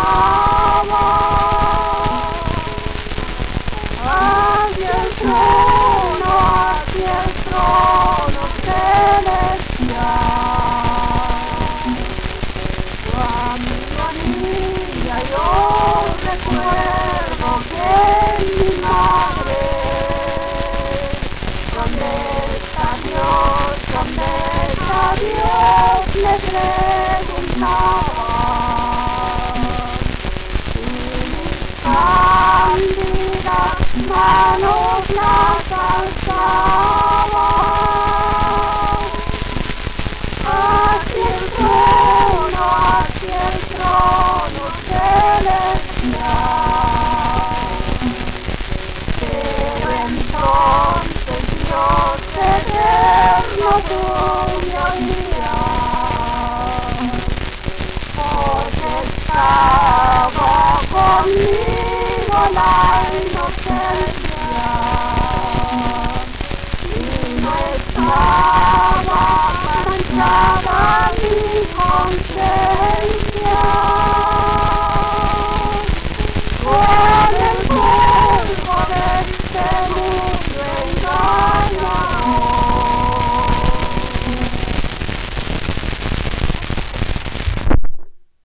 hacia el trono celestial. Cuando niña yo recuerdo que mi madre, ¿dónde está Dios? ¿Dónde está Dios? Le preguntaba. Y mis cándidas manos las alzaba hacia el trono celestial. Pero entonces Dios eterno tú me oías, porque estaba conmigo la inocencia y no estaba manchada mi conciencia.